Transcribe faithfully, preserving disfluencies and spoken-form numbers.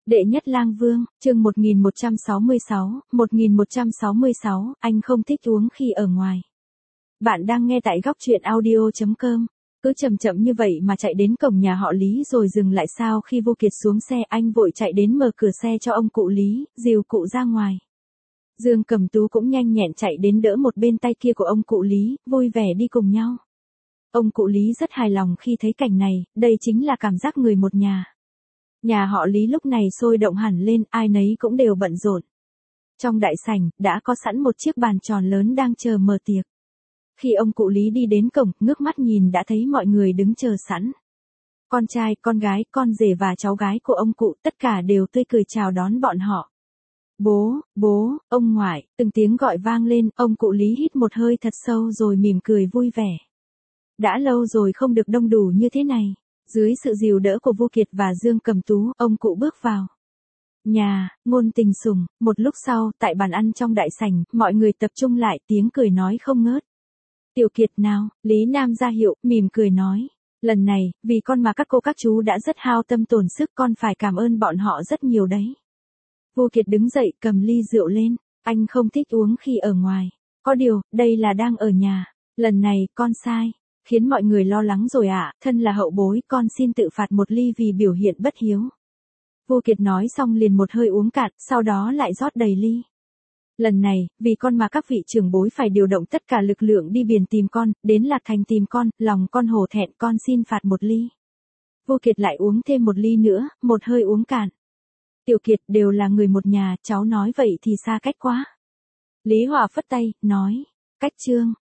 Đệ nhất lang vương, chương một nghìn một trăm sáu mươi sáu, một nghìn một trăm sáu mươi sáu, anh không thích uống khi ở ngoài. Bạn đang nghe tại góc truyện audio chấm com. Cứ chậm chậm như vậy mà chạy đến cổng nhà họ Lý rồi dừng lại sao? Khi Vô Kiệt xuống xe, anh vội chạy đến mở cửa xe cho ông cụ Lý, dìu cụ ra ngoài. Dương Cẩm Tú cũng nhanh nhẹn chạy đến đỡ một bên tay kia của ông cụ Lý, vui vẻ đi cùng nhau. Ông cụ Lý rất hài lòng khi thấy cảnh này, đây chính là cảm giác người một nhà. Nhà họ Lý lúc này sôi động hẳn lên, ai nấy cũng đều bận rộn. Trong đại sảnh, đã có sẵn một chiếc bàn tròn lớn đang chờ mở tiệc. Khi ông cụ Lý đi đến cổng, ngước mắt nhìn đã thấy mọi người đứng chờ sẵn. Con trai, con gái, con rể và cháu gái của ông cụ, tất cả đều tươi cười chào đón bọn họ. Bố, bố, ông ngoại, từng tiếng gọi vang lên, ông cụ Lý hít một hơi thật sâu rồi mỉm cười vui vẻ. Đã lâu rồi không được đông đủ như thế này. Dưới sự dìu đỡ của Vô Kiệt và Dương Cẩm Tú, ông cụ bước vào nhà, ngôn tình sủng. Một lúc sau, tại bàn ăn trong đại sảnh, mọi người tập trung lại, tiếng cười nói không ngớt. Tiểu Kiệt nào, Lý Nam ra hiệu, mỉm cười nói. Lần này, vì con mà các cô các chú đã rất hao tâm tổn sức, con phải cảm ơn bọn họ rất nhiều đấy. Vô Kiệt đứng dậy, cầm ly rượu lên. Anh không thích uống khi ở ngoài. Có điều, đây là đang ở nhà. Lần này, con sai. Khiến mọi người lo lắng rồi ạ, à, thân là hậu bối, con xin tự phạt một ly vì biểu hiện bất hiếu. Vô Kiệt nói xong liền một hơi uống cạn, sau đó lại rót đầy ly. Lần này, vì con mà các vị trưởng bối phải điều động tất cả lực lượng đi biển tìm con, đến Lạc Thành tìm con, lòng con hổ thẹn, con xin phạt một ly. Vô Kiệt lại uống thêm một ly nữa, một hơi uống cạn. Tiểu Kiệt, đều là người một nhà, cháu nói vậy thì xa cách quá. Lý Hòa phất tay, nói, cách chương,